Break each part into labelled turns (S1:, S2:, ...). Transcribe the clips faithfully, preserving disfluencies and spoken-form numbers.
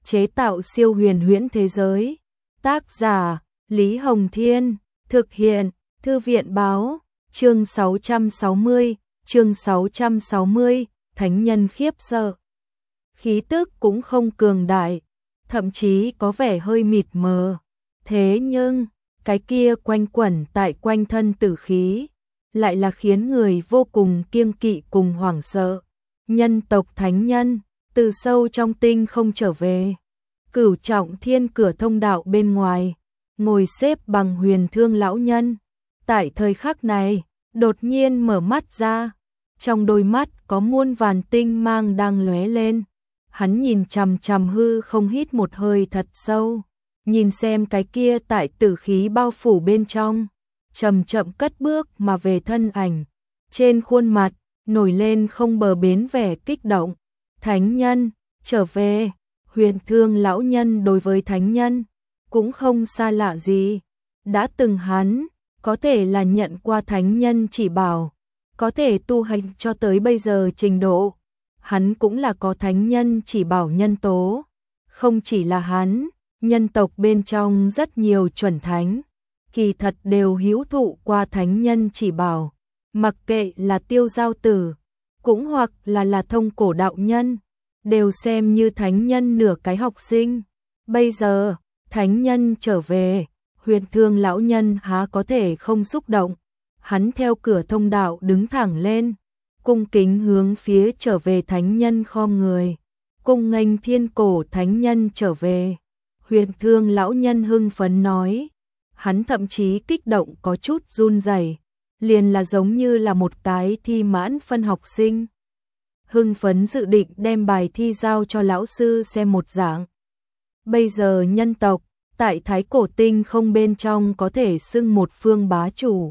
S1: chế tạo siêu huyền huyễn thế giới. Tác giả Lý Hồng Thiên, thực hiện Thư viện Báo, chương sáu trăm sáu mươi, chương sáu trăm sáu mươi, thánh nhân khiếp sợ. Khí tức cũng không cường đại, thậm chí có vẻ hơi mịt mờ. Thế nhưng, cái kia quanh quẩn tại quanh thân tử khí, lại là khiến người vô cùng kiêng kỵ cùng hoảng sợ. Nhân tộc thánh nhân, từ sâu trong tinh không trở về. Cửu trọng thiên cửa thông đạo bên ngoài, ngồi xếp bằng Huyền Thương lão nhân. Tại thời khắc này, đột nhiên mở mắt ra, trong đôi mắt có muôn vàn tinh mang đang lóe lên. Hắn nhìn chằm chằm hư không, hít một hơi thật sâu, nhìn xem cái kia tại tử khí bao phủ bên trong, chậm chậm cất bước mà về thân ảnh. Trên khuôn mặt nổi lên không bờ bến vẻ kích động. Thánh nhân trở về. Huyền Thương lão nhân đối với thánh nhân cũng không xa lạ gì. Đã từng hắn có thể là nhận qua thánh nhân chỉ bảo, có thể tu hành cho tới bây giờ trình độ. Hắn cũng là có thánh nhân chỉ bảo nhân tố. Không chỉ là hắn, nhân tộc bên trong rất nhiều chuẩn thánh, kỳ thật đều hữu thụ qua thánh nhân chỉ bảo. Mặc kệ là Tiêu Giao Tử, cũng hoặc là là Thông Cổ đạo nhân, đều xem như thánh nhân nửa cái học sinh. Bây giờ, thánh nhân trở về, Huyền Thương lão nhân há có thể không xúc động. Hắn theo cửa thông đạo đứng thẳng lên, cung kính hướng phía trở về thánh nhân khom người, cung nghênh Thiên Cổ thánh nhân trở về. Huyền Thương lão nhân hưng phấn nói, hắn thậm chí kích động có chút run rẩy, liền là giống như là một cái thi mãn phân học sinh. Hưng phấn dự định đem bài thi giao cho lão sư xem một dạng. Bây giờ nhân tộc, tại Thái Cổ tinh không bên trong có thể xưng một phương bá chủ.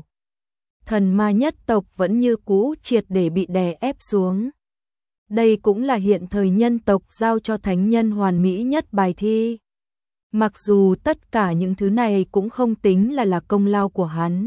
S1: Thần ma nhất tộc vẫn như cũ triệt để bị đè ép xuống. Đây cũng là hiện thời nhân tộc giao cho thánh nhân hoàn mỹ nhất bài thi. Mặc dù tất cả những thứ này cũng không tính là là công lao của hắn.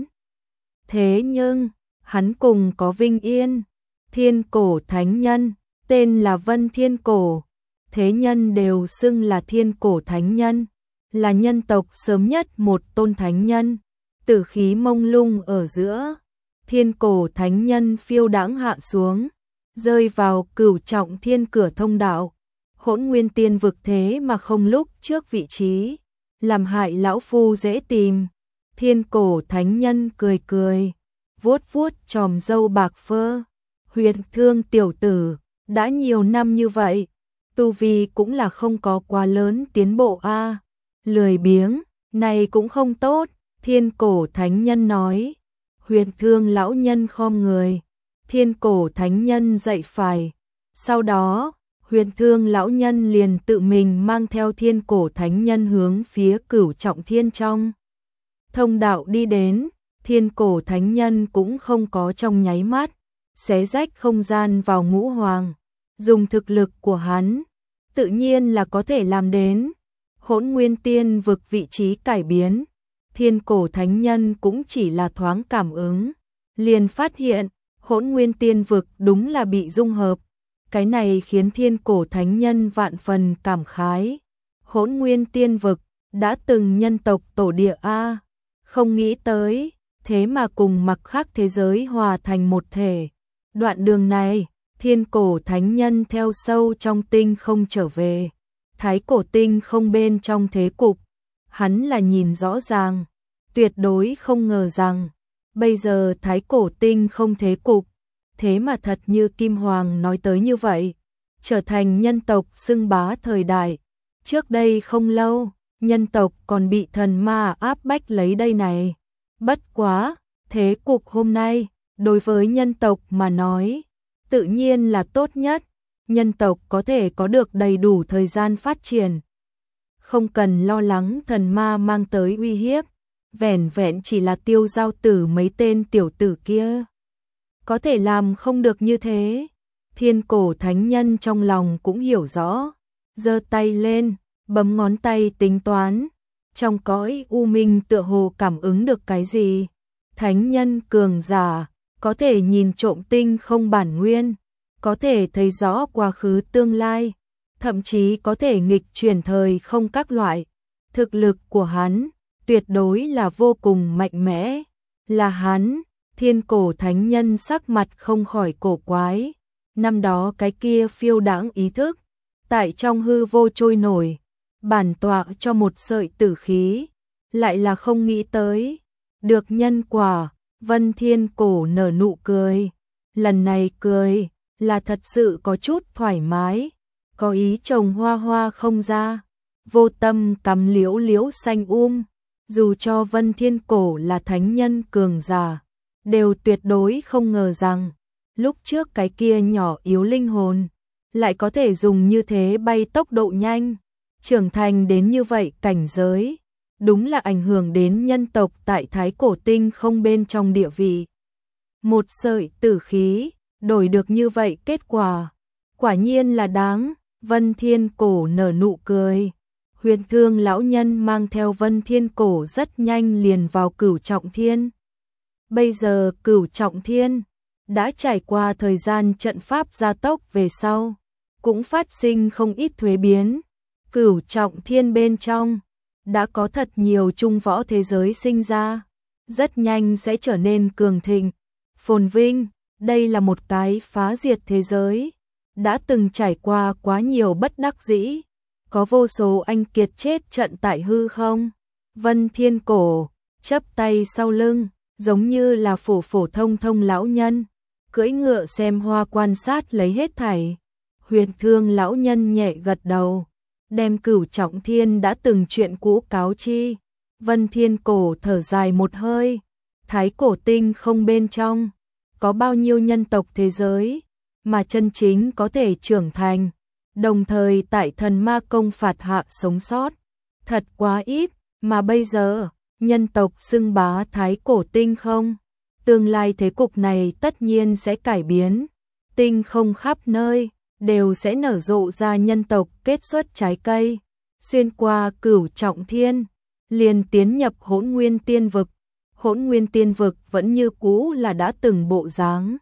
S1: Thế nhưng, hắn cùng có Vinh Yên, Thiên Cổ thánh nhân, tên là Vân Thiên Cổ. Thế nhân đều xưng là Thiên Cổ thánh nhân, là nhân tộc sớm nhất một tôn thánh nhân. Tử khí mông lung ở giữa, Thiên Cổ thánh nhân phiêu đãng hạ xuống, rơi vào cửu trọng thiên cửa thông đạo. Hỗn Nguyên Tiên vực thế mà không lúc trước vị trí, làm hại lão phu dễ tìm. Thiên Cổ thánh nhân cười cười, vuốt vuốt chòm râu bạc phơ. Huyền Thương tiểu tử, đã nhiều năm như vậy, tu vi cũng là không có quá lớn tiến bộ a. À. Lười biếng, này cũng không tốt, Thiên Cổ thánh nhân nói. Huyền Thương lão nhân khom người, Thiên Cổ thánh nhân dậy phải. Sau đó, Huyền Thương lão nhân liền tự mình mang theo Thiên Cổ thánh nhân hướng phía cửu trọng thiên trong thông đạo đi đến. Thiên Cổ thánh nhân cũng không có trong nháy mắt xé rách không gian vào ngũ hoàng, dùng thực lực của hắn, tự nhiên là có thể làm đến. Hỗn Nguyên Tiên vực vị trí cải biến, Thiên Cổ thánh nhân cũng chỉ là thoáng cảm ứng, liền phát hiện Hỗn Nguyên Tiên vực đúng là bị dung hợp. Cái này khiến Thiên Cổ thánh nhân vạn phần cảm khái. Hỗn Nguyên Tiên vực đã từng nhân tộc tổ địa a, không nghĩ tới, thế mà cùng mặc khác thế giới hòa thành một thể. Đoạn đường này, Thiên Cổ thánh nhân theo sâu trong tinh không trở về. Thái Cổ tinh không bên trong thế cục, hắn là nhìn rõ ràng, tuyệt đối không ngờ rằng, bây giờ Thái Cổ tinh không thế cục, thế mà thật như Kim Hoàng nói tới như vậy, trở thành nhân tộc xưng bá thời đại. Trước đây không lâu, nhân tộc còn bị thần ma áp bách lấy đây này. Bất quá, thế cục hôm nay, đối với nhân tộc mà nói, tự nhiên là tốt nhất. Nhân tộc có thể có được đầy đủ thời gian phát triển, không cần lo lắng thần ma mang tới uy hiếp, vẻn vẹn chỉ là Tiêu Giao Tử mấy tên tiểu tử kia có thể làm không được như thế. Thiên Cổ thánh nhân trong lòng cũng hiểu rõ, giơ tay lên, bấm ngón tay tính toán, trong cõi u minh tựa hồ cảm ứng được cái gì. Thánh nhân cường giả có thể nhìn trộm tinh không bản nguyên, có thể thấy rõ quá khứ tương lai, thậm chí có thể nghịch chuyển thời không các loại. Thực lực của hắn tuyệt đối là vô cùng mạnh mẽ. Là hắn, Thiên Cổ Thánh Nhân sắc mặt không khỏi cổ quái. Năm đó cái kia phiêu đãng ý thức, tại trong hư vô trôi nổi, bản tọa cho một sợi tử khí, lại là không nghĩ tới. Được nhân quả, Vân Thiên Cổ nở nụ cười. Lần này cười, là thật sự có chút thoải mái, có ý trồng hoa hoa không ra, vô tâm cắm liễu liễu xanh um. Dù cho Vân Thiên Cổ là thánh nhân cường giả, đều tuyệt đối không ngờ rằng, lúc trước cái kia nhỏ yếu linh hồn, lại có thể dùng như thế bay tốc độ nhanh, trưởng thành đến như vậy cảnh giới. Đúng là ảnh hưởng đến nhân tộc tại Thái Cổ Tinh không bên trong địa vị. Một sợi tử khí, đổi được như vậy kết quả, quả nhiên là đáng. Vân Thiên Cổ nở nụ cười. Huyền Thương lão nhân mang theo Vân Thiên Cổ rất nhanh liền vào Cửu Trọng Thiên. Bây giờ Cửu Trọng Thiên đã trải qua thời gian trận pháp gia tốc về sau, cũng phát sinh không ít thuế biến. Cửu Trọng Thiên bên trong đã có thật nhiều trung võ thế giới sinh ra, rất nhanh sẽ trở nên cường thịnh, phồn vinh. Đây là một cái phá diệt thế giới, đã từng trải qua quá nhiều bất đắc dĩ, có vô số anh kiệt chết trận tại hư không. Vân Thiên Cổ chắp tay sau lưng, giống như là phổ phổ thông thông lão nhân, cưỡi ngựa xem hoa quan sát lấy hết thảy. Huyền Thương lão nhân nhẹ gật đầu, đem Cửu Trọng Thiên đã từng chuyện cũ cáo chi. Vân Thiên Cổ thở dài một hơi. Thái Cổ Tinh không bên trong có bao nhiêu nhân tộc thế giới mà chân chính có thể trưởng thành, đồng thời tại thần ma công phạt hạ sống sót, thật quá ít. Mà bây giờ nhân tộc xưng bá Thái Cổ Tinh không, tương lai thế cục này tất nhiên sẽ cải biến. Tinh không khắp nơi đều sẽ nở rộ ra nhân tộc kết xuất trái cây. Xuyên qua Cửu Trọng Thiên, liền tiến nhập Hỗn Nguyên Tiên Vực. Hỗn Nguyên Tiên Vực vẫn như cũ là đã từng bộ dáng,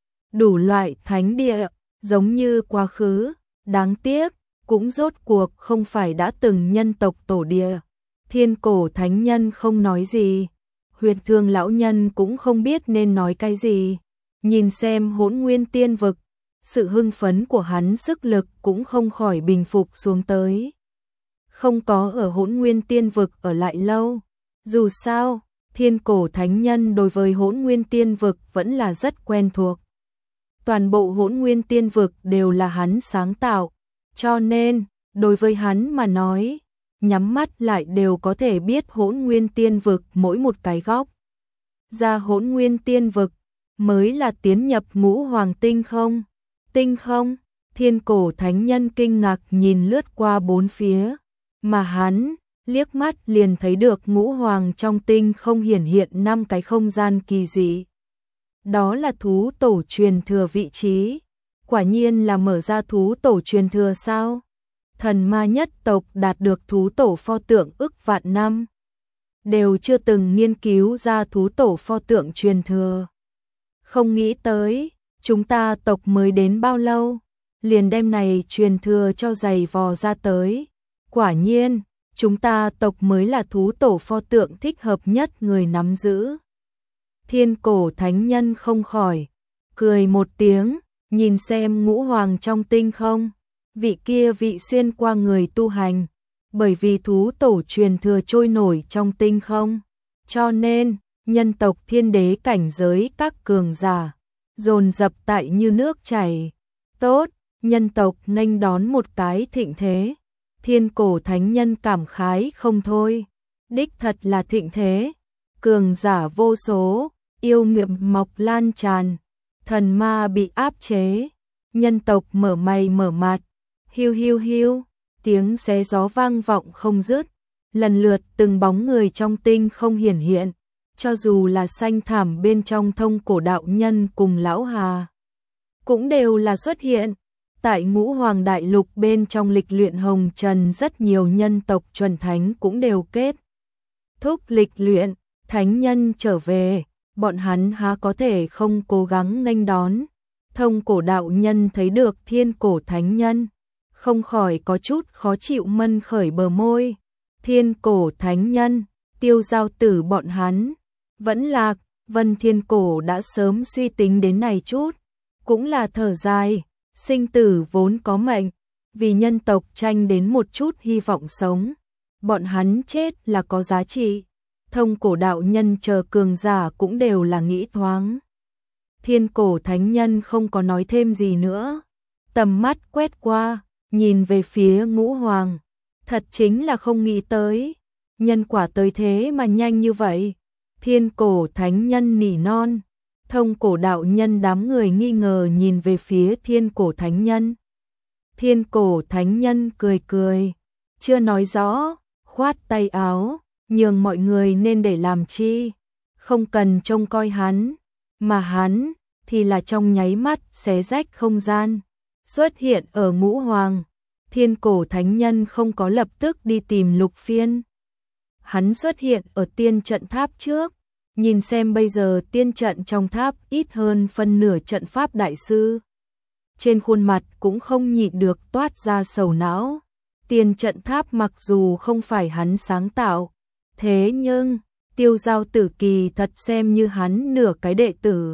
S1: đủ loại thánh địa, giống như quá khứ. Đáng tiếc, cũng rốt cuộc không phải đã từng nhân tộc tổ địa. Thiên Cổ Thánh Nhân không nói gì, Huyền Thương lão nhân cũng không biết nên nói cái gì. Nhìn xem Hỗn Nguyên Tiên Vực, sự hưng phấn của hắn sức lực cũng không khỏi bình phục xuống tới. Không có ở Hỗn Nguyên Tiên Vực ở lại lâu, dù sao Thiên Cổ Thánh Nhân đối với Hỗn Nguyên Tiên Vực vẫn là rất quen thuộc. Toàn bộ Hỗn Nguyên Tiên Vực đều là hắn sáng tạo, cho nên đối với hắn mà nói, nhắm mắt lại đều có thể biết Hỗn Nguyên Tiên Vực mỗi một cái góc. Ra Hỗn Nguyên Tiên Vực mới là tiến nhập Ngũ Hoàng Tinh không. Tinh không, Thiên Cổ Thánh Nhân kinh ngạc nhìn lướt qua bốn phía, mà hắn liếc mắt liền thấy được Ngũ Hoàng trong tinh không hiển hiện năm cái không gian kỳ dị. Đó là thú tổ truyền thừa vị trí. Quả nhiên là mở ra thú tổ truyền thừa sao? Thần ma nhất tộc đạt được thú tổ pho tượng ức vạn năm, đều chưa từng nghiên cứu ra thú tổ pho tượng truyền thừa. Không nghĩ tới, chúng ta tộc mới đến bao lâu, liền đem này truyền thừa cho giày vò ra tới. Quả nhiên, chúng ta tộc mới là thú tổ pho tượng thích hợp nhất người nắm giữ. Thiên Cổ Thánh Nhân không khỏi cười một tiếng, nhìn xem Ngũ Hoàng trong tinh không, vị kia vị xuyên qua người tu hành, bởi vì thú tổ truyền thừa trôi nổi trong tinh không, cho nên nhân tộc thiên đế cảnh giới các cường giả dồn dập tại như nước chảy. Tốt, nhân tộc nghênh đón một cái thịnh thế. Thiên Cổ Thánh Nhân cảm khái không thôi, đích thật là thịnh thế, cường giả vô số, yêu nghiệp mọc lan tràn, thần ma bị áp chế, nhân tộc mở mày mở mặt, hiu hiu hiu, tiếng xé gió vang vọng không dứt, lần lượt từng bóng người trong tinh không hiển hiện, cho dù là xanh thảm bên trong Thông Cổ đạo nhân cùng lão Hà, cũng đều là xuất hiện. Tại Ngũ Hoàng đại lục bên trong lịch luyện hồng trần, rất nhiều nhân tộc chuẩn thánh cũng đều kết thúc lịch luyện. Thánh nhân trở về, bọn hắn há có thể không cố gắng nghênh đón. Thông Cổ đạo nhân thấy được Thiên Cổ Thánh Nhân, không khỏi có chút khó chịu mân khởi bờ môi. Thiên Cổ thánh nhân, Tiêu Giao Tử bọn hắn, vẫn lạc, Vân Thiên Cổ đã sớm suy tính đến này chút, cũng là thở dài, sinh tử vốn có mệnh, vì nhân tộc tranh đến một chút hy vọng sống, bọn hắn chết là có giá trị. Thông Cổ đạo nhân chờ cường giả cũng đều là nghĩ thoáng. Thiên Cổ thánh nhân không có nói thêm gì nữa, tầm mắt quét qua, nhìn về phía Ngũ Hoàng, thật chính là không nghĩ tới, nhân quả tới thế mà nhanh như vậy. Thiên Cổ thánh nhân nỉ non, Thông Cổ đạo nhân đám người nghi ngờ nhìn về phía Thiên Cổ thánh nhân. Thiên Cổ thánh nhân cười cười, chưa nói rõ, khoát tay áo, nhường mọi người nên để làm chi, không cần trông coi hắn, mà hắn thì là trong nháy mắt xé rách không gian, xuất hiện ở Ngũ Hoàng. Thiên Cổ thánh nhân không có lập tức đi tìm Lục Phiên. Hắn xuất hiện ở tiên trận tháp trước, nhìn xem bây giờ tiên trận trong tháp ít hơn phân nửa trận pháp đại sư. Trên khuôn mặt cũng không nhịn được toát ra sầu não. Tiên trận tháp mặc dù không phải hắn sáng tạo, thế nhưng Tiêu Giao Tử kỳ thật xem như hắn nửa cái đệ tử.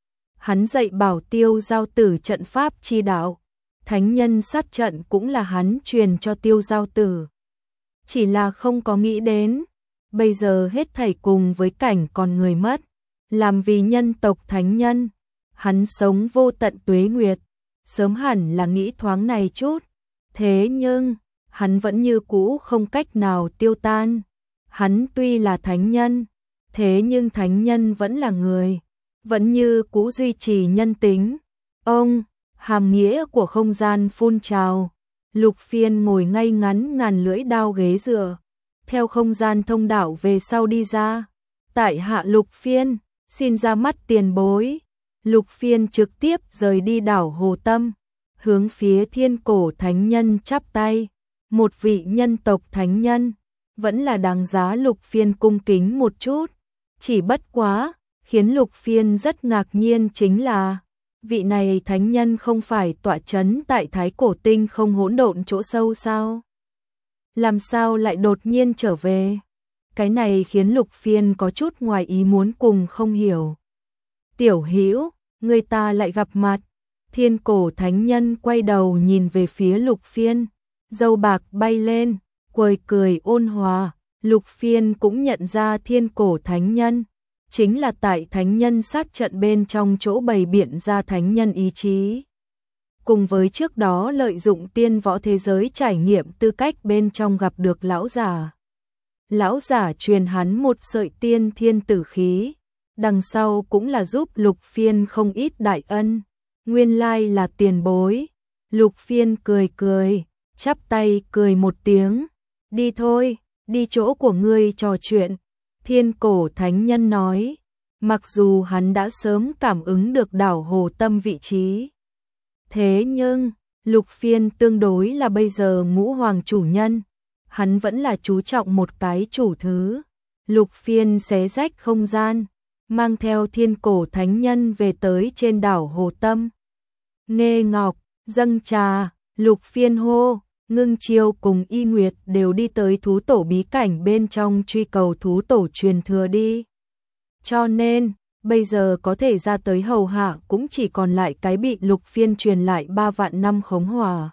S1: Hắn dạy bảo Tiêu Giao Tử trận pháp chi đạo, thánh nhân sát trận cũng là hắn truyền cho Tiêu Giao Tử. Chỉ là không có nghĩ đến, bây giờ hết thảy cùng với cảnh còn người mất, làm vì nhân tộc thánh nhân, hắn sống vô tận tuế nguyệt, sớm hẳn là nghĩ thoáng này chút, thế nhưng hắn vẫn như cũ không cách nào tiêu tan. Hắn tuy là thánh nhân, thế nhưng thánh nhân vẫn là người, vẫn như cũ duy trì nhân tính. Ông, hàm nghĩa của không gian phun trào, Lục Phiên ngồi ngay ngắn ngàn lưỡi đao ghế dựa, theo không gian thông đạo về sau đi ra. Tại hạ Lục Phiên, xin ra mắt tiền bối. Lục Phiên trực tiếp rời đi đảo Hồ Tâm, hướng phía Thiên Cổ thánh nhân chắp tay. Một vị nhân tộc thánh nhân, vẫn là đáng giá Lục Phiên cung kính một chút. Chỉ bất quá, khiến Lục Phiên rất ngạc nhiên chính là, vị này thánh nhân không phải tọa chấn tại Thái Cổ Tinh không hỗn độn chỗ sâu sao? Làm sao lại đột nhiên trở về? Cái này khiến Lục Phiên có chút ngoài ý muốn cùng không hiểu. Tiểu Hữu, người ta lại gặp mặt. Thiên Cổ thánh nhân quay đầu nhìn về phía Lục Phiên, dâu bạc bay lên, cười cười ôn hòa. Lục Phiên cũng nhận ra Thiên Cổ thánh nhân, chính là tại thánh nhân sát trận bên trong chỗ bày biện ra thánh nhân ý chí. Cùng với trước đó lợi dụng tiên võ thế giới trải nghiệm tư cách bên trong gặp được lão giả. Lão giả truyền hắn một sợi tiên thiên tử khí, đằng sau cũng là giúp Lục Phiên không ít đại ân. Nguyên lai là tiền bối. Lục Phiên cười cười, chắp tay cười một tiếng. Đi thôi, đi chỗ của ngươi trò chuyện. Thiên Cổ thánh nhân nói, mặc dù hắn đã sớm cảm ứng được đảo Hồ Tâm vị trí. Thế nhưng, Lục Phiên tương đối là bây giờ Ngũ Hoàng chủ nhân, hắn vẫn là chú trọng một cái chủ thứ. Lục Phiên xé rách không gian, mang theo Thiên Cổ thánh nhân về tới trên đảo Hồ Tâm. Nghê Ngọc, dâng trà, Lục Phiên hô, Ngưng Chiêu cùng Y Nguyệt đều đi tới thú tổ bí cảnh bên trong truy cầu thú tổ truyền thừa đi. Cho nên, bây giờ có thể ra tới hầu hạ cũng chỉ còn lại cái bị Lục Phiên truyền lại ba vạn năm khống hỏa.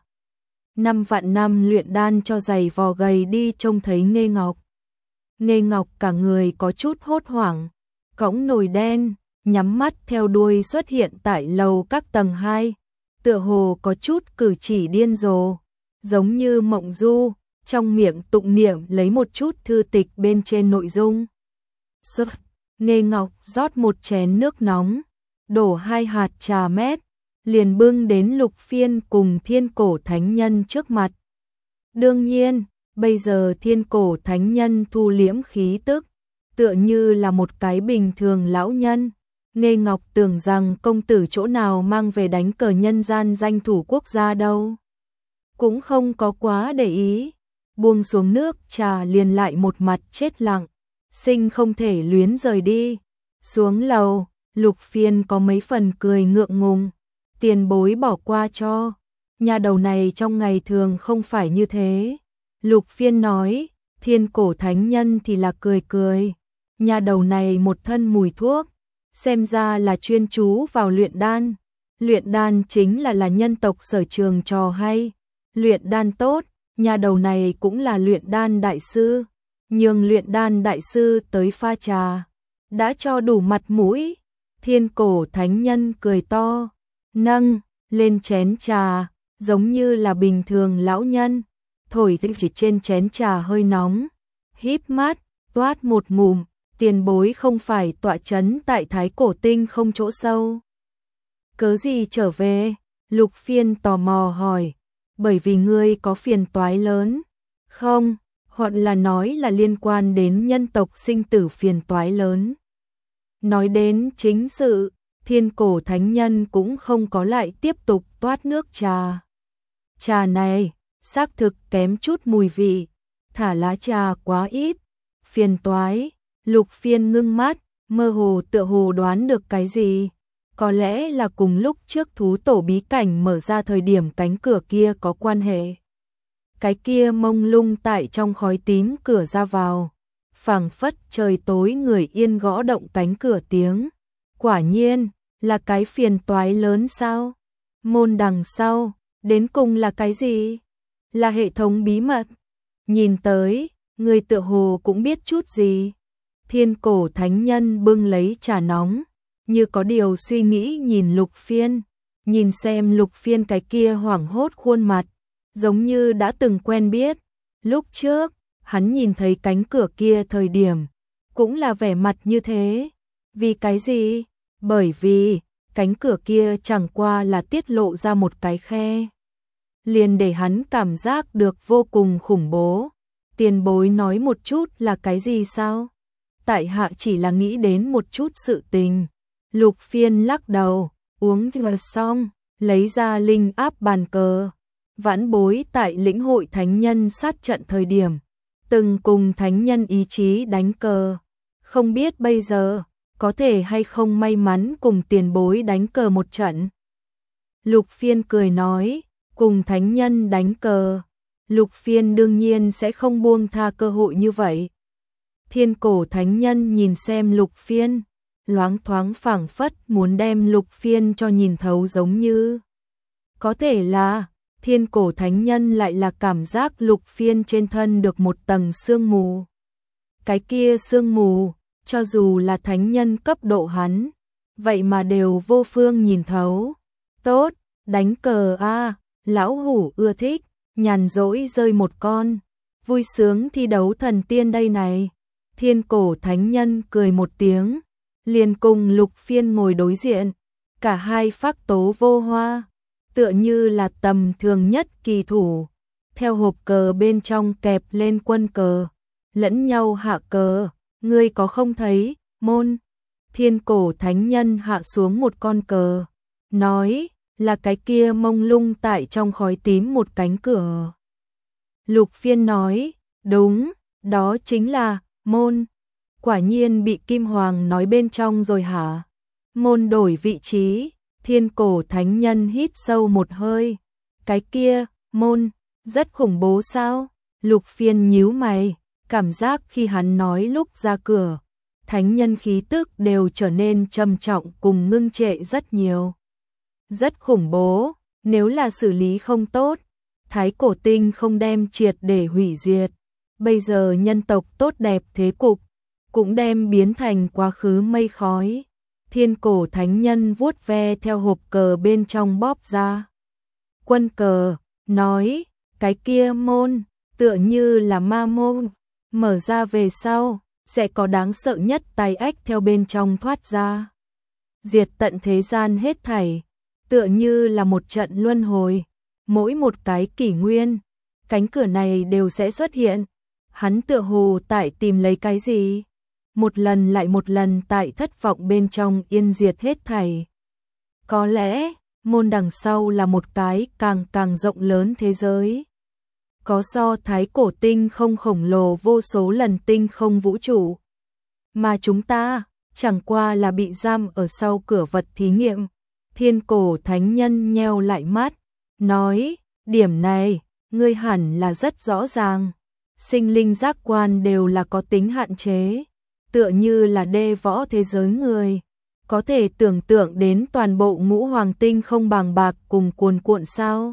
S1: Năm vạn năm luyện đan cho dày vò gầy đi trông thấy Nghê Ngọc. Nghê Ngọc cả người có chút hốt hoảng, cõng nồi đen, nhắm mắt theo đuôi xuất hiện tại lầu các tầng hai, tựa hồ có chút cử chỉ điên rồ, giống như mộng du, trong miệng tụng niệm lấy một chút thư tịch bên trên nội dung. Sức, Nghê Ngọc rót một chén nước nóng, đổ hai hạt trà mét, liền bưng đến Lục Phiên cùng Thiên Cổ thánh nhân trước mặt. Đương nhiên, bây giờ Thiên Cổ thánh nhân thu liễm khí tức, tựa như là một cái bình thường lão nhân. Nghê Ngọc tưởng rằng công tử chỗ nào mang về đánh cờ nhân gian danh thủ quốc gia đâu. Cũng không có quá để ý, buông xuống nước trà liền lại một mặt chết lặng, sinh không thể luyến rời đi. Xuống lầu, Lục Phiên có mấy phần cười ngượng ngùng, tiền bối bỏ qua cho. Nhà đầu này trong ngày thường không phải như thế. Lục Phiên nói, Thiên Cổ Thánh Nhân thì là cười cười. Nhà đầu này một thân mùi thuốc, xem ra là chuyên chú vào luyện đan. Luyện đan chính là là nhân tộc sở trường trò hay. Luyện đan tốt, nhà đầu này cũng là luyện đan đại sư. Nhưng luyện đan đại sư tới pha trà, đã cho đủ mặt mũi. Thiên Cổ Thánh Nhân cười to, nâng lên chén trà, giống như là bình thường lão nhân, thổi chỉ trên chén trà hơi nóng, híp mắt, toát một ngụm, tiền bối không phải tọa chấn tại Thái Cổ Tinh không chỗ sâu. Cớ gì trở về? Lục Phiên tò mò hỏi, bởi vì ngươi có phiền toái lớn, không, hoặc là nói là liên quan đến nhân tộc sinh tử phiền toái lớn. Nói đến chính sự, Thiên Cổ Thánh Nhân cũng không có lại tiếp tục toát nước trà. Trà này, xác thực kém chút mùi vị, thả lá trà quá ít, phiền toái. Lục Phiên ngưng mắt, mơ hồ tựa hồ đoán được cái gì. Có lẽ là cùng lúc trước thú tổ bí cảnh mở ra thời điểm cánh cửa kia có quan hệ. Cái kia mông lung tại trong khói tím cửa ra vào, phảng phất trời tối người yên gõ động cánh cửa tiếng. Quả nhiên, là cái phiền toái lớn sao? Môn đằng sau, đến cùng là cái gì? Là hệ thống bí mật. Nhìn tới, người tựa hồ cũng biết chút gì. Thiên Cổ Thánh Nhân bưng lấy trà nóng, như có điều suy nghĩ nhìn Lục Phiên, nhìn xem Lục Phiên cái kia hoảng hốt khuôn mặt, giống như đã từng quen biết. Lúc trước, hắn nhìn thấy cánh cửa kia thời điểm, cũng là vẻ mặt như thế. Vì cái gì? Bởi vì, cánh cửa kia chẳng qua là tiết lộ ra một cái khe. Liền để hắn cảm giác được vô cùng khủng bố. Tiền bối nói một chút là cái gì sao? Tại hạ chỉ là nghĩ đến một chút sự tình. Lục Phiên lắc đầu, uống trà xong, lấy ra linh áp bàn cờ. Vãn bối tại lĩnh hội thánh nhân sát trận thời điểm, từng cùng thánh nhân ý chí đánh cờ. Không biết bây giờ, có thể hay không may mắn cùng tiền bối đánh cờ một trận. Lục Phiên cười nói, cùng thánh nhân đánh cờ. Lục Phiên đương nhiên sẽ không buông tha cơ hội như vậy. Thiên Cổ Thánh Nhân nhìn xem Lục Phiên, loáng thoáng phảng phất muốn đem Lục Phiên cho nhìn thấu giống như. Có thể là, Thiên Cổ Thánh Nhân lại là cảm giác Lục Phiên trên thân được một tầng sương mù. Cái kia sương mù, cho dù là thánh nhân cấp độ hắn, vậy mà đều vô phương nhìn thấu. Tốt, đánh cờ a, lão hủ ưa thích, nhàn rỗi rơi một con, vui sướng thi đấu thần tiên đây này. Thiên Cổ Thánh Nhân cười một tiếng, liền cùng Lục Phiên ngồi đối diện, cả hai phác tố vô hoa, tựa như là tầm thường nhất kỳ thủ. Theo hộp cờ bên trong kẹp lên quân cờ, lẫn nhau hạ cờ, ngươi có không thấy, môn. Thiên Cổ Thánh Nhân hạ xuống một con cờ, nói, là cái kia mông lung tại trong khói tím một cánh cửa. Lục Phiên nói, đúng, đó chính là môn. Quả nhiên bị Kim Hoàng nói bên trong rồi hả? Môn đổi vị trí. Thiên Cổ Thánh Nhân hít sâu một hơi. Cái kia, môn, rất khủng bố sao? Lục Phiên nhíu mày, cảm giác khi hắn nói lúc ra cửa, thánh nhân khí tức đều trở nên trầm trọng cùng ngưng trệ rất nhiều. Rất khủng bố, nếu là xử lý không tốt, Thái Cổ Tinh không đem triệt để hủy diệt. Bây giờ nhân tộc tốt đẹp thế cục, cũng đem biến thành quá khứ mây khói. Thiên Cổ Thánh Nhân vuốt ve theo hộp cờ bên trong bóp ra quân cờ, nói, cái kia môn, tựa như là ma môn, mở ra về sau, sẽ có đáng sợ nhất tai ách theo bên trong thoát ra. Diệt tận thế gian hết thảy, tựa như là một trận luân hồi, mỗi một cái kỷ nguyên, cánh cửa này đều sẽ xuất hiện. Hắn tựa hồ tại tìm lấy cái gì, một lần lại một lần tại thất vọng bên trong yên diệt hết thảy. Có lẽ, môn đằng sau là một cái càng càng rộng lớn thế giới. Có so Thái Cổ Tinh không khổng lồ vô số lần tinh không vũ trụ. Mà chúng ta, chẳng qua là bị giam ở sau cửa vật thí nghiệm. Thiên Cổ Thánh Nhân nheo lại mắt, nói, điểm này, ngươi hẳn là rất rõ ràng. Sinh linh giác quan đều là có tính hạn chế, tựa như là đê võ thế giới người. Có thể tưởng tượng đến toàn bộ ngũ hoàng tinh không bàng bạc cùng cuồn cuộn sao?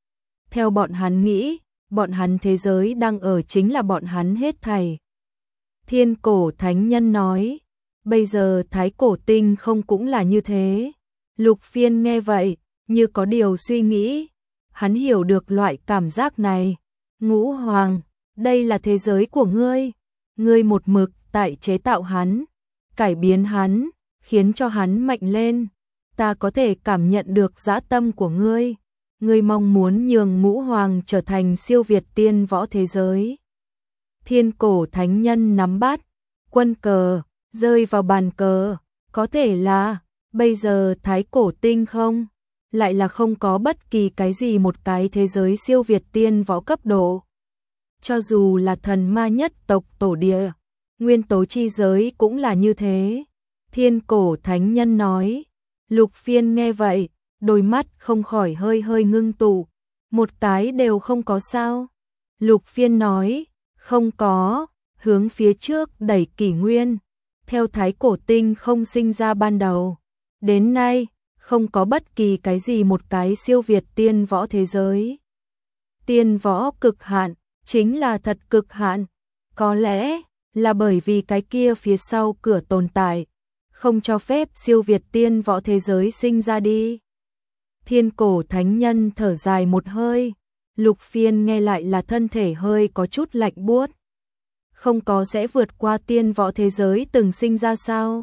S1: Theo bọn hắn nghĩ, bọn hắn thế giới đang ở chính là bọn hắn hết thảy. Thiên cổ thánh nhân nói, bây giờ thái cổ tinh không cũng là như thế. Lục Phiên nghe vậy, như có điều suy nghĩ. Hắn hiểu được loại cảm giác này. Ngũ hoàng, đây là thế giới của ngươi. Ngươi một mực tại chế tạo hắn, cải biến hắn, khiến cho hắn mạnh lên. Ta có thể cảm nhận được dã tâm của ngươi. Ngươi mong muốn nhường ngũ hoàng trở thành siêu việt tiên võ thế giới. Thiên cổ thánh nhân nắm bát, quân cờ, rơi vào bàn cờ. Có thể là, bây giờ thái cổ tinh không, lại là không có bất kỳ cái gì một cái thế giới siêu việt tiên võ cấp độ. Cho dù là thần ma nhất tộc tổ địa, nguyên tố chi giới cũng là như thế. Thiên cổ thánh nhân nói. Lục Phiên nghe vậy, đôi mắt không khỏi hơi hơi ngưng tụ. Một cái đều không có sao? Lục Phiên nói, không có, hướng phía trước đẩy kỷ nguyên. Theo thái cổ tinh không sinh ra ban đầu, đến nay, không có bất kỳ cái gì một cái siêu việt tiên võ thế giới. Tiên võ cực hạn, chính là thật cực hạn. Có lẽ là bởi vì cái kia phía sau cửa tồn tại, không cho phép siêu việt tiên võ thế giới sinh ra đi. Thiên cổ thánh nhân thở dài một hơi. Lục Phiên nghe lại là thân thể hơi có chút lạnh buốt. Không có sẽ vượt qua tiên võ thế giới từng sinh ra sao?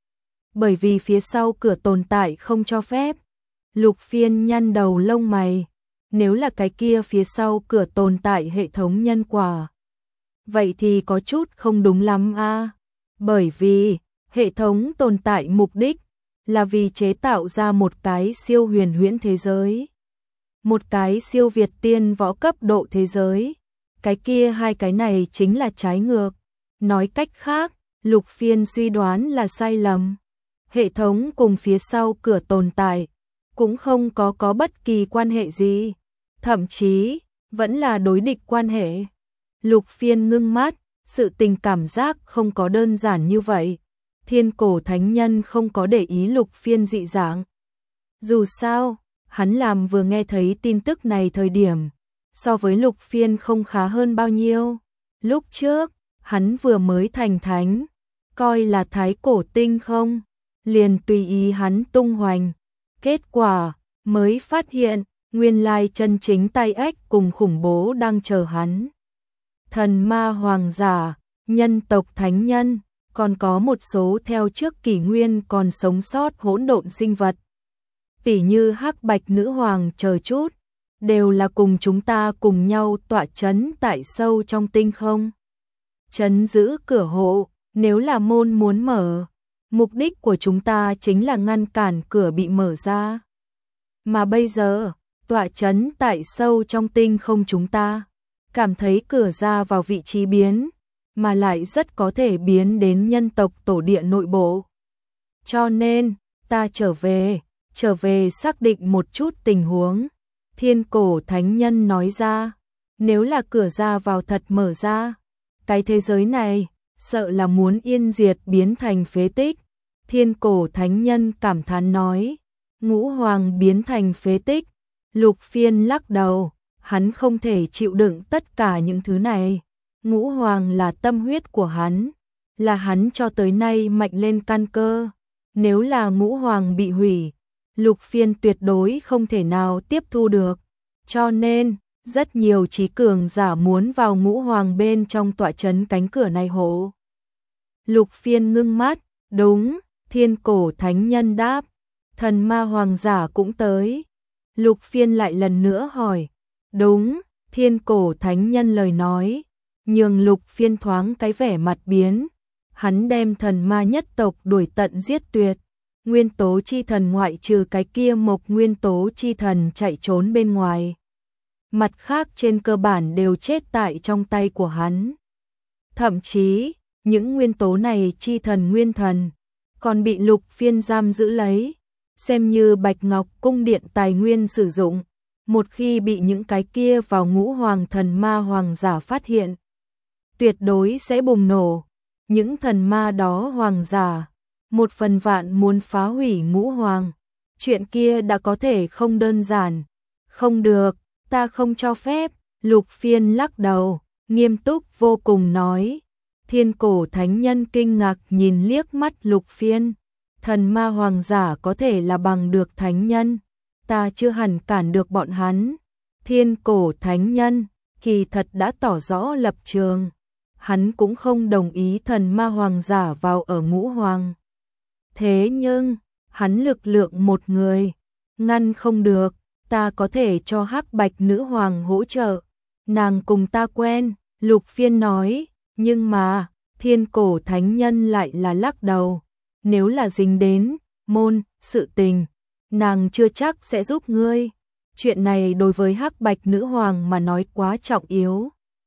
S1: Bởi vì phía sau cửa tồn tại không cho phép. Lục Phiên nhăn đầu lông mày. Nếu là cái kia phía sau cửa tồn tại hệ thống nhân quả, vậy thì có chút không đúng lắm a. À? Bởi vì hệ thống tồn tại mục đích là vì chế tạo ra một cái siêu huyền huyễn thế giới, một cái siêu việt tiên võ cấp độ thế giới. Cái kia hai cái này chính là trái ngược. Nói cách khác, Lục Phiên suy đoán là sai lầm. Hệ thống cùng phía sau cửa tồn tại cũng không có có bất kỳ quan hệ gì, thậm chí vẫn là đối địch quan hệ. Lục Phiên ngưng mắt, sự tình cảm giác không có đơn giản như vậy. Thiên cổ thánh nhân không có để ý Lục Phiên dị dạng. Dù sao, hắn làm vừa nghe thấy tin tức này thời điểm, so với Lục Phiên không khá hơn bao nhiêu. Lúc trước, hắn vừa mới thành thánh, coi là thái cổ tinh không, liền tùy ý hắn tung hoành. Kết quả, mới phát hiện, nguyên lai chân chính tay ếch cùng khủng bố đang chờ hắn. Thần ma hoàng giả, nhân tộc thánh nhân, còn có một số theo trước kỷ nguyên còn sống sót hỗn độn sinh vật. Tỉ như hắc bạch nữ hoàng chờ chút, đều là cùng chúng ta cùng nhau tọa chấn tại sâu trong tinh không. Chấn giữ cửa hộ, nếu là môn muốn mở, mục đích của chúng ta chính là ngăn cản cửa bị mở ra. Mà bây giờ, tọa chấn tại sâu trong tinh không chúng ta, cảm thấy cửa ra vào vị trí biến, mà lại rất có thể biến đến nhân tộc tổ địa nội bộ. Cho nên, ta trở về, trở về xác định một chút tình huống. Thiên cổ thánh nhân nói ra, nếu là cửa ra vào thật mở ra, cái thế giới này, sợ là muốn yên diệt biến thành phế tích. Thiên cổ thánh nhân cảm thán nói, ngũ hoàng biến thành phế tích. Lục Phiên lắc đầu, hắn không thể chịu đựng tất cả những thứ này. Ngũ hoàng là tâm huyết của hắn, là hắn cho tới nay mạnh lên căn cơ. Nếu là ngũ hoàng bị hủy, Lục Phiên tuyệt đối không thể nào tiếp thu được. Cho nên, rất nhiều trí cường giả muốn vào ngũ hoàng bên trong tọa chấn cánh cửa này hộ. Lục Phiên ngưng mắt, đúng, thiên cổ thánh nhân đáp, thần ma hoàng giả cũng tới. Lục Phiên lại lần nữa hỏi, đúng, thiên cổ thánh nhân lời nói, nhường Lục Phiên thoáng cái vẻ mặt biến. Hắn đem thần ma nhất tộc đuổi tận giết tuyệt. Nguyên tố chi thần ngoại trừ cái kia một nguyên tố chi thần chạy trốn bên ngoài, mặt khác trên cơ bản đều chết tại trong tay của hắn. Thậm chí, những nguyên tố này chi thần nguyên thần, còn bị Lục Phiên giam giữ lấy, xem như Bạch Ngọc cung điện tài nguyên sử dụng. một khi bị những cái kia vào ngũ hoàng thần ma hoàng giả phát hiện, tuyệt đối sẽ bùng nổ. Những thần ma đó hoàng giả, một phần vạn muốn phá hủy ngũ hoàng. Chuyện kia đã có thể không đơn giản. Không được, ta không cho phép. Lục Phiên lắc đầu, nghiêm túc vô cùng nói. Thiên cổ thánh nhân kinh ngạc nhìn liếc mắt Lục Phiên. Thần ma hoàng giả có thể là bằng được thánh nhân. Ta chưa hẳn cản được bọn hắn. Thiên cổ thánh nhân, kỳ thật đã tỏ rõ lập trường. Hắn cũng không đồng ý thần ma hoàng giả vào ở ngũ hoàng. Thế nhưng, hắn lực lượng một người, ngăn không được. Ta có thể cho Hắc Bạch nữ hoàng hỗ trợ. Nàng cùng ta quen, Lục Phiên nói. Nhưng mà, thiên cổ thánh nhân lại là lắc đầu. Nếu là dính đến môn, sự tình, nàng chưa chắc sẽ giúp ngươi. Chuyện này đối với Hắc Bạch nữ hoàng mà nói quá trọng yếu.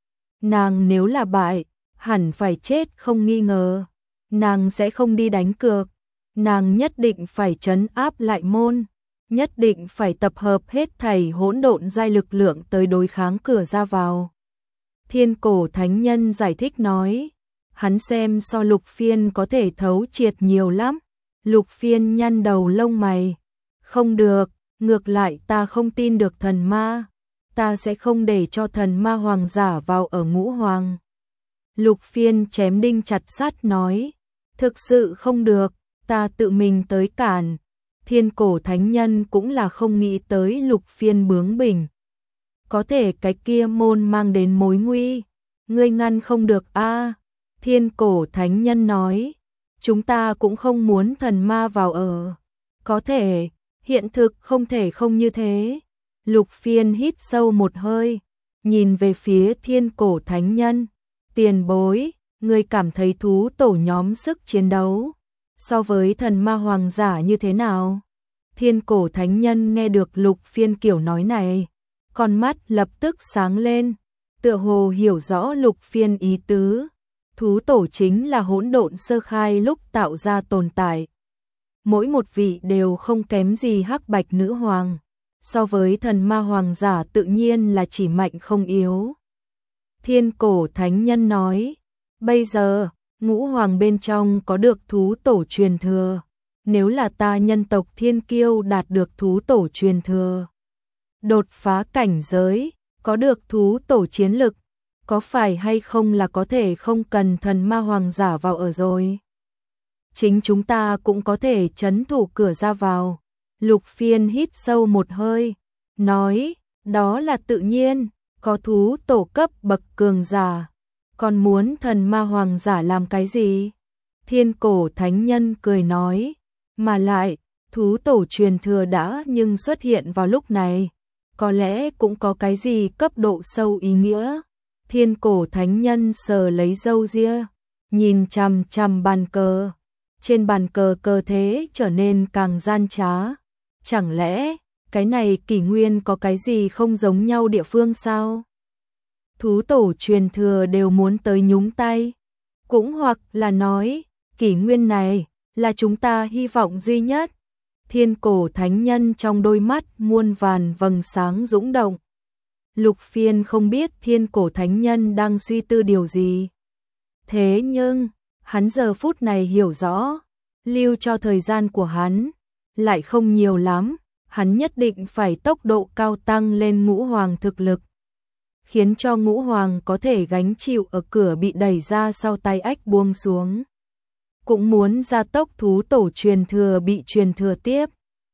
S1: Nàng nếu là bại, hẳn phải chết không nghi ngờ. Nàng sẽ không đi đánh cược. Nàng nhất định phải trấn áp lại môn. Nhất định phải tập hợp hết thảy hỗn độn giai lực lượng tới đối kháng cửa ra vào. Thiên cổ thánh nhân giải thích nói. Hắn xem so Lục Phiên có thể thấu triệt nhiều lắm. Lục Phiên nhăn đầu lông mày. Không được, ngược lại ta không tin được thần ma. Ta sẽ không để cho thần ma hoàng giả vào ở ngũ hoàng. Lục Phiên chém đinh chặt sắt nói. Thực sự không được, ta tự mình tới cản. Thiên cổ thánh nhân cũng là không nghĩ tới Lục Phiên bướng bỉnh. Có thể cái kia môn mang đến mối nguy. Ngươi ngăn không được a. Thiên cổ thánh nhân nói. Chúng ta cũng không muốn thần ma vào ở. Có thể, hiện thực không thể không như thế. Lục Phiên hít sâu một hơi, nhìn về phía thiên cổ thánh nhân. Tiền bối, ngươi cảm thấy thú tổ nhóm sức chiến đấu so với thần ma hoàng giả như thế nào? Thiên cổ thánh nhân nghe được Lục Phiên kiểu nói này, con mắt lập tức sáng lên, tựa hồ hiểu rõ Lục Phiên ý tứ. Thú tổ chính là hỗn độn sơ khai lúc tạo ra tồn tại. Mỗi một vị đều không kém gì Hắc Bạch nữ hoàng. So với thần ma hoàng giả tự nhiên là chỉ mạnh không yếu. Thiên cổ thánh nhân nói, bây giờ, ngũ hoàng bên trong có được thú tổ truyền thừa. Nếu là ta nhân tộc thiên kiêu đạt được thú tổ truyền thừa, đột phá cảnh giới, có được thú tổ chiến lực, có phải hay không là có thể không cần thần ma hoàng giả vào ở rồi? Chính chúng ta cũng có thể trấn thủ cửa ra vào. Lục Phiên hít sâu một hơi, nói, đó là tự nhiên, có thú tổ cấp bậc cường giả, còn muốn thần ma hoàng giả làm cái gì? Thiên cổ thánh nhân cười nói, mà lại, thú tổ truyền thừa đã nhưng xuất hiện vào lúc này, có lẽ cũng có cái gì cấp độ sâu ý nghĩa. Thiên cổ thánh nhân sờ lấy râu ria, nhìn chằm chằm bàn cờ. Trên bàn cờ cờ thế trở nên càng gian trá. Chẳng lẽ, cái này kỷ nguyên có cái gì không giống nhau địa phương sao? Thú tổ truyền thừa đều muốn tới nhúng tay. Cũng hoặc là nói, kỷ nguyên này là chúng ta hy vọng duy nhất. Thiên cổ thánh nhân trong đôi mắt muôn vàn vầng sáng dũng động. Lục Phiên không biết thiên cổ thánh nhân đang suy tư điều gì. Thế nhưng, hắn giờ phút này hiểu rõ, lưu cho thời gian của hắn lại không nhiều lắm, hắn nhất định phải tốc độ cao tăng lên ngũ hoàng thực lực, khiến cho ngũ hoàng có thể gánh chịu ở cửa bị đẩy ra sau tay ách buông xuống. Cũng muốn gia tốc thú tổ truyền thừa bị truyền thừa tiếp.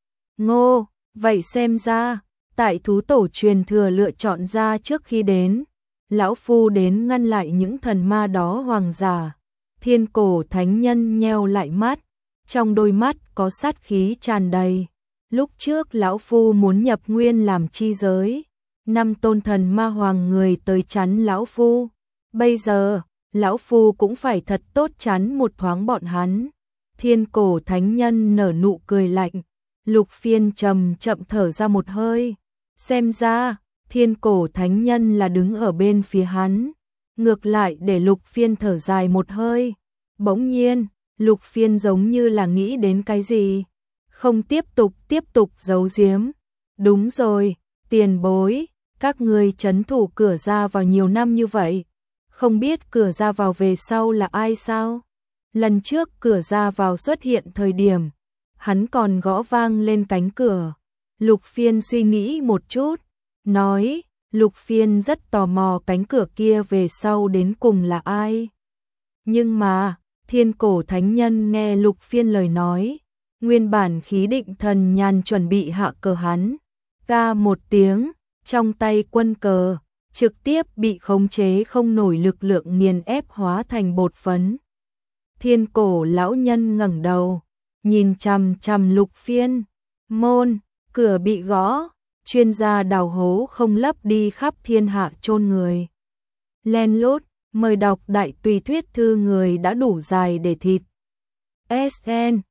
S1: Ngô, vậy xem ra, tại thú tổ truyền thừa lựa chọn ra trước khi đến, lão phu đến ngăn lại những thần ma đó hoàng giả. Thiên cổ thánh nhân nheo lại mắt, trong đôi mắt có sát khí tràn đầy. Lúc trước lão phu muốn nhập nguyên làm chi giới, năm tôn thần ma hoàng người tới chắn lão phu. Bây giờ, lão phu cũng phải thật tốt chắn một thoáng bọn hắn. Thiên cổ thánh nhân nở nụ cười lạnh. Lục Phiên trầm chậm thở ra một hơi. Xem ra, thiên cổ thánh nhân là đứng ở bên phía hắn. Ngược lại để Lục Phiên thở dài một hơi. Bỗng nhiên, Lục Phiên giống như là nghĩ đến cái gì. Không tiếp tục tiếp tục giấu giếm. Đúng rồi, Tiền bối, các ngươi trấn thủ cửa ra vào nhiều năm như vậy, không biết cửa ra vào về sau là ai sao? Lần trước cửa ra vào xuất hiện thời điểm, hắn còn gõ vang lên cánh cửa. Lục Phiên suy nghĩ một chút, nói, Lục Phiên rất tò mò cánh cửa kia về sau đến cùng là ai. Nhưng mà, Thiên Cổ Thánh Nhân nghe Lục Phiên lời nói, nguyên bản khí định thần nhàn chuẩn bị hạ cờ hắn, ca một tiếng, trong tay quân cờ, trực tiếp bị khống chế không nổi lực lượng nghiền ép hóa thành bột phấn. Thiên Cổ lão nhân ngẩng đầu, nhìn chằm chằm Lục Phiên, môn, cửa bị gõ, chuyên gia đào hố không lấp đi khắp thiên hạ chôn người. Len lút, mời đọc đại tùy thuyết thư người đã đủ dài để thịt. ét en